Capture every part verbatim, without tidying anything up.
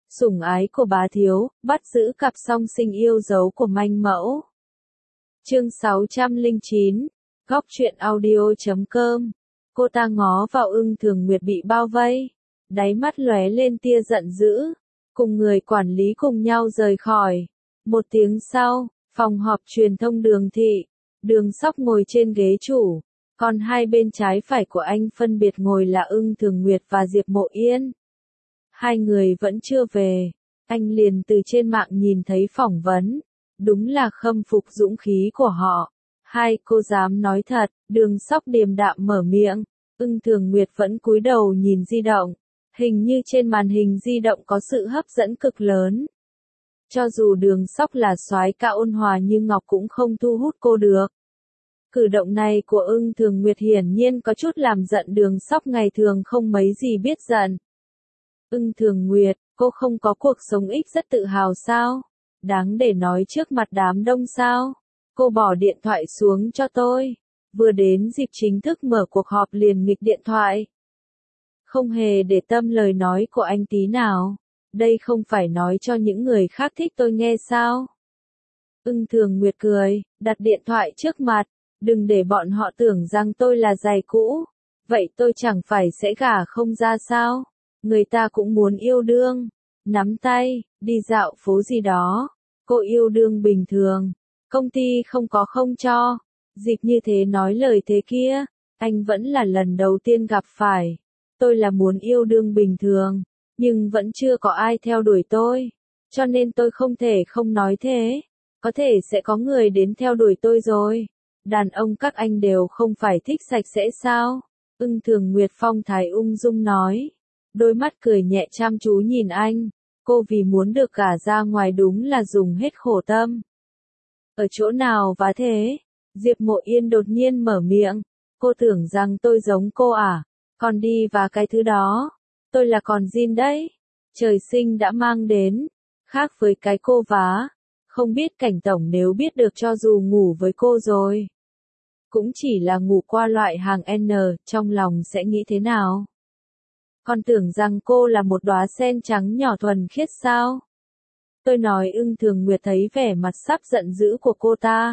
sủng ái của bá thiếu, bắt giữ cặp song sinh yêu dấu của manh mẫu. Chương sáu trăm lẻ chín, góc truyện audio chấm com. Cô ta ngó vào Ưng Thường Nguyệt bị bao vây, đáy mắt lóe lên tia giận dữ, cùng người quản lý cùng nhau rời khỏi. Một tiếng sau, phòng họp truyền thông Đường thị, Đường Sóc ngồi trên ghế chủ, còn hai bên trái phải của anh phân biệt ngồi là Ưng Thường Nguyệt và Diệp Mộ Yên. Hai người vẫn chưa về, anh liền từ trên mạng nhìn thấy phỏng vấn, đúng là khâm phục dũng khí của họ. Hai cô dám nói thật, Đường Sóc điềm đạm mở miệng, Ưng Thường Nguyệt vẫn cúi đầu nhìn di động, hình như trên màn hình di động có sự hấp dẫn cực lớn. Cho dù Đường Sóc là soái ca ôn hòa như ngọc cũng không thu hút cô được. Cử động này của Ưng Thường Nguyệt hiển nhiên có chút làm giận Đường Sóc ngày thường không mấy gì biết giận. Ưng Thường Nguyệt, cô không có cuộc sống ích rất tự hào sao? Đáng để nói trước mặt đám đông sao? Cô bỏ điện thoại xuống cho tôi. Vừa đến dịp chính thức mở cuộc họp liền nghịch điện thoại. Không hề để tâm lời nói của anh tí nào. Đây không phải nói cho những người khác thích tôi nghe sao? Ưng Thường Nguyệt cười, đặt điện thoại trước mặt. Đừng để bọn họ tưởng rằng tôi là giày cũ. Vậy tôi chẳng phải sẽ gả không ra sao? Người ta cũng muốn yêu đương. Nắm tay, đi dạo phố gì đó. Cô yêu đương bình thường. Công ty không có không cho. Dịp như thế nói lời thế kia. Anh vẫn là lần đầu tiên gặp phải. Tôi là muốn yêu đương bình thường. Nhưng vẫn chưa có ai theo đuổi tôi. Cho nên tôi không thể không nói thế. Có thể sẽ có người đến theo đuổi tôi rồi. Đàn ông các anh đều không phải thích sạch sẽ sao? Ưng Thường Nguyệt phong thái ung dung nói. Đôi mắt cười nhẹ chăm chú nhìn anh. Cô vì muốn được gả ra ngoài đúng là dùng hết khổ tâm. Ở chỗ nào vả thế? Diệp Mộ Yên đột nhiên mở miệng. Cô tưởng rằng tôi giống cô à? Còn đi và cái thứ đó. Tôi là con Jin đấy. Trời sinh đã mang đến. Khác với cái cô vá. Không biết Cảnh tổng nếu biết được cho dù ngủ với cô rồi. Cũng chỉ là ngủ qua loại hàng N, trong lòng sẽ nghĩ thế nào? Còn tưởng rằng cô là một đóa sen trắng nhỏ thuần khiết sao? Tôi nói. Ưng Thường Nguyệt thấy vẻ mặt sắp giận dữ của cô ta.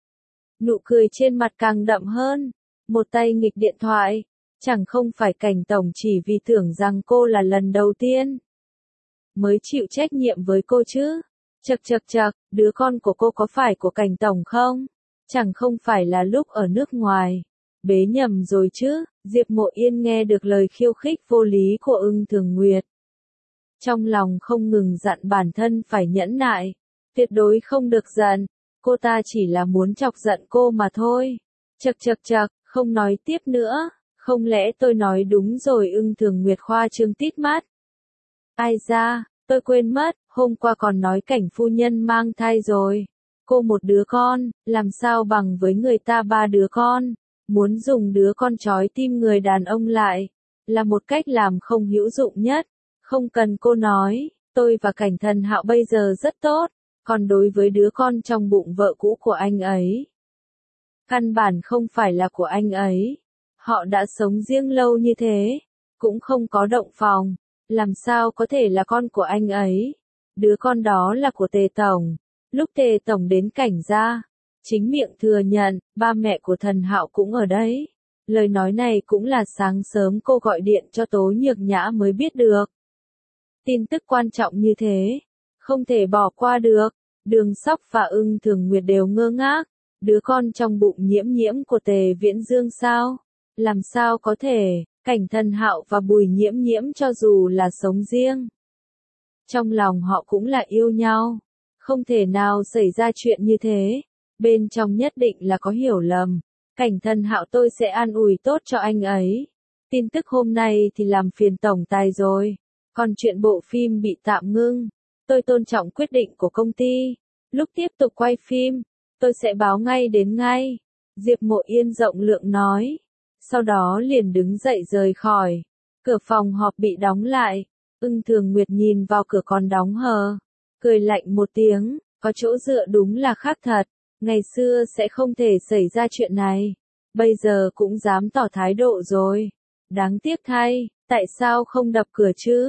Nụ cười trên mặt càng đậm hơn. Một tay nghịch điện thoại. Chẳng không phải Cảnh tổng chỉ vì tưởng rằng cô là lần đầu tiên mới chịu trách nhiệm với cô chứ. Chậc chậc chậc, đứa con của cô có phải của Cảnh tổng không? Chẳng không phải là lúc ở nước ngoài. Bế nhầm rồi chứ. Diệp Mộ Yên nghe được lời khiêu khích vô lý của Ưng Thường Nguyệt. Trong lòng không ngừng dặn bản thân phải nhẫn nại. Tuyệt đối không được giận. Cô ta chỉ là muốn chọc giận cô mà thôi. Chậc chậc chậc, không nói tiếp nữa. Không lẽ tôi nói đúng rồi? Ưng Thường Nguyệt khoa trương tít mắt. Ai da, tôi quên mất, hôm qua còn nói Cảnh phu nhân mang thai rồi. Cô một đứa con, làm sao bằng với người ta ba đứa con. Muốn dùng đứa con trói tim người đàn ông lại. Là một cách làm không hữu dụng nhất. Không cần cô nói, tôi và Cảnh Thần Hạo bây giờ rất tốt. Còn đối với đứa con trong bụng vợ cũ của anh ấy. Căn bản không phải là của anh ấy. Họ đã sống riêng lâu như thế. Cũng không có động phòng. Làm sao có thể là con của anh ấy. Đứa con đó là của Tề Tổng. Lúc Tề Tổng đến Cảnh gia, chính miệng thừa nhận, ba mẹ của Thần Hạo cũng ở đấy. Lời nói này cũng là sáng sớm cô gọi điện cho Tố Nhược Nhã mới biết được. Tin tức quan trọng như thế, không thể bỏ qua được. Đường Sóc và Ưng Thường Nguyệt đều ngơ ngác. Đứa con trong bụng Nhiễm Nhiễm của Tề Viễn Dương sao? Làm sao có thể? Cảnh Thần Hạo và Bùi Nhiễm Nhiễm cho dù là sống riêng, trong lòng họ cũng là yêu nhau. Không thể nào xảy ra chuyện như thế. Bên trong nhất định là có hiểu lầm. Cảnh Thần Hạo tôi sẽ an ủi tốt cho anh ấy. Tin tức hôm nay thì làm phiền tổng tài rồi. Còn chuyện bộ phim bị tạm ngưng. Tôi tôn trọng quyết định của công ty. Lúc tiếp tục quay phim, tôi sẽ báo ngay đến ngay. Diệp Mộ Yên rộng lượng nói. Sau đó liền đứng dậy rời khỏi. Cửa phòng họp bị đóng lại. Ưng Thường Nguyệt nhìn vào cửa còn đóng hờ. Cười lạnh một tiếng, có chỗ dựa đúng là khác thật. Ngày xưa sẽ không thể xảy ra chuyện này. Bây giờ cũng dám tỏ thái độ rồi. Đáng tiếc thay, tại sao không đập cửa chứ?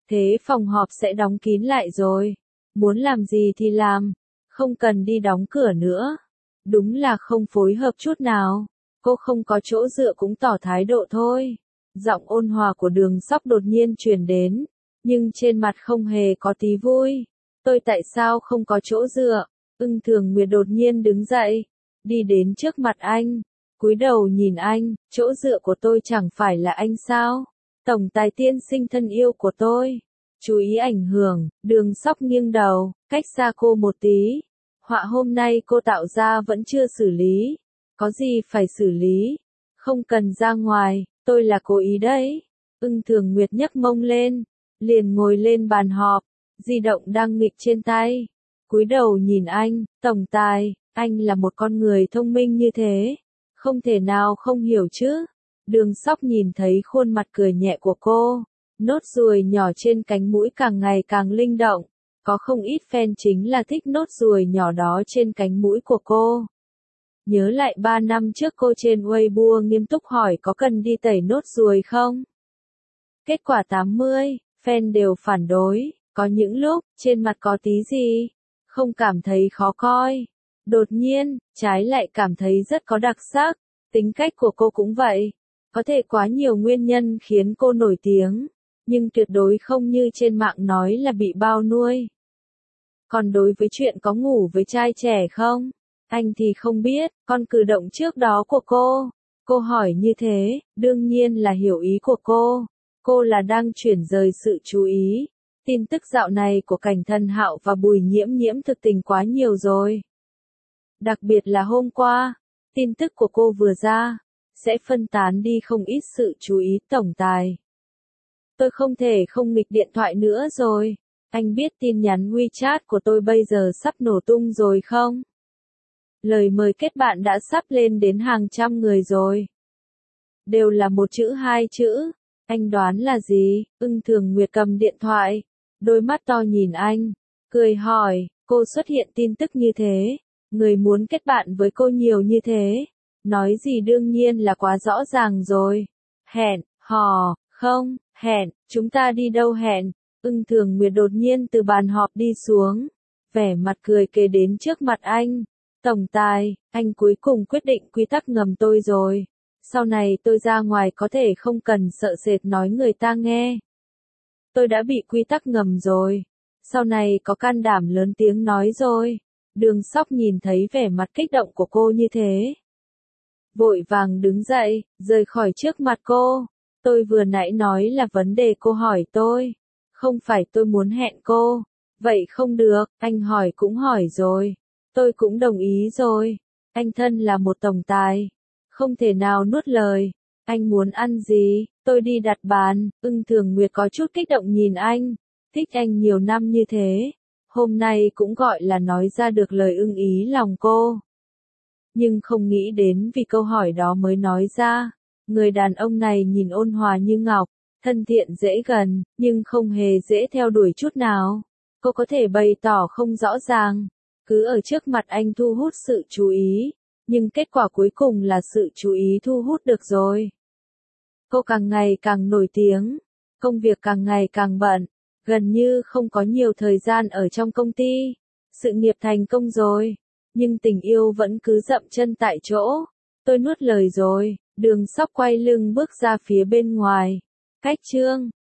Thế phòng họp sẽ đóng kín lại rồi. Muốn làm gì thì làm, không cần đi đóng cửa nữa. Đúng là không phối hợp chút nào. Cô không có chỗ dựa cũng tỏ thái độ thôi. Giọng ôn hòa của Đường Sóc đột nhiên truyền đến, nhưng trên mặt không hề có tí vui. Tôi tại sao không có chỗ dựa? Ưng Thường Nguyệt đột nhiên đứng dậy, đi đến trước mặt anh, cúi đầu nhìn anh, chỗ dựa của tôi chẳng phải là anh sao? Tổng tài tiên sinh thân yêu của tôi. Chú ý ảnh hưởng, Đường Sóc nghiêng đầu, cách xa cô một tí. Họa hôm nay cô tạo ra vẫn chưa xử lý. Có gì phải xử lý? Không cần ra ngoài, tôi là cố ý đấy. Ưng Thường Nguyệt nhấc mông lên, liền ngồi lên bàn họp, di động đang nghịch trên tay. Cúi đầu nhìn anh, tổng tài, anh là một con người thông minh như thế. Không thể nào không hiểu chứ. Đường Sóc nhìn thấy khuôn mặt cười nhẹ của cô. Nốt ruồi nhỏ trên cánh mũi càng ngày càng linh động. Có không ít fan chính là thích nốt ruồi nhỏ đó trên cánh mũi của cô. Nhớ lại ba năm trước cô trên Weibo nghiêm túc hỏi có cần đi tẩy nốt ruồi không? Kết quả tám mươi, fan đều phản đối, có những lúc, trên mặt có tí gì, không cảm thấy khó coi. Đột nhiên, trái lại cảm thấy rất có đặc sắc, tính cách của cô cũng vậy. Có thể quá nhiều nguyên nhân khiến cô nổi tiếng, nhưng tuyệt đối không như trên mạng nói là bị bao nuôi. Còn đối với chuyện có ngủ với trai trẻ không? Anh thì không biết, con cử động trước đó của cô. Cô hỏi như thế, đương nhiên là hiểu ý của cô. Cô là đang chuyển rời sự chú ý. Tin tức dạo này của Cảnh Thần Hạo và Bùi Nhiễm Nhiễm thực tình quá nhiều rồi. Đặc biệt là hôm qua, tin tức của cô vừa ra, sẽ phân tán đi không ít sự chú ý tổng tài. Tôi không thể không nghịch điện thoại nữa rồi. Anh biết tin nhắn WeChat của tôi bây giờ sắp nổ tung rồi không? Lời mời kết bạn đã sắp lên đến hàng trăm người rồi. Đều là một chữ hai chữ. Anh đoán là gì? Ưng Thường Nguyệt cầm điện thoại, đôi mắt to nhìn anh, cười hỏi, cô xuất hiện tin tức như thế, người muốn kết bạn với cô nhiều như thế. Nói gì đương nhiên là quá rõ ràng rồi. Hẹn, hò, không, hẹn, chúng ta đi đâu hẹn? Ưng Thường Nguyệt đột nhiên từ bàn họp đi xuống, vẻ mặt cười kề đến trước mặt anh. Tổng tài, anh cuối cùng quyết định quy tắc ngầm tôi rồi. Sau này tôi ra ngoài có thể không cần sợ sệt nói người ta nghe. Tôi đã bị quy tắc ngầm rồi. Sau này có can đảm lớn tiếng nói rồi. Đường Sóc nhìn thấy vẻ mặt kích động của cô như thế, vội vàng đứng dậy, rời khỏi trước mặt cô. Tôi vừa nãy nói là vấn đề cô hỏi tôi. Không phải tôi muốn hẹn cô. Vậy không được, anh hỏi cũng hỏi rồi. Tôi cũng đồng ý rồi. Anh thân là một tổng tài. Không thể nào nuốt lời. Anh muốn ăn gì, tôi đi đặt bàn. Ưng Thường Nguyệt có chút kích động nhìn anh. Thích anh nhiều năm như thế. Hôm nay cũng gọi là nói ra được lời ưng ý lòng cô. Nhưng không nghĩ đến vì câu hỏi đó mới nói ra. Người đàn ông này nhìn ôn hòa như ngọc, thân thiện dễ gần, nhưng không hề dễ theo đuổi chút nào. Cô có thể bày tỏ không rõ ràng, cứ ở trước mặt anh thu hút sự chú ý, nhưng kết quả cuối cùng là sự chú ý thu hút được rồi. Cô càng ngày càng nổi tiếng, công việc càng ngày càng bận, gần như không có nhiều thời gian ở trong công ty. Sự nghiệp thành công rồi, nhưng tình yêu vẫn cứ dậm chân tại chỗ. Tôi nuốt lời rồi. Đường Sóc quay lưng bước ra phía bên ngoài. Cách chương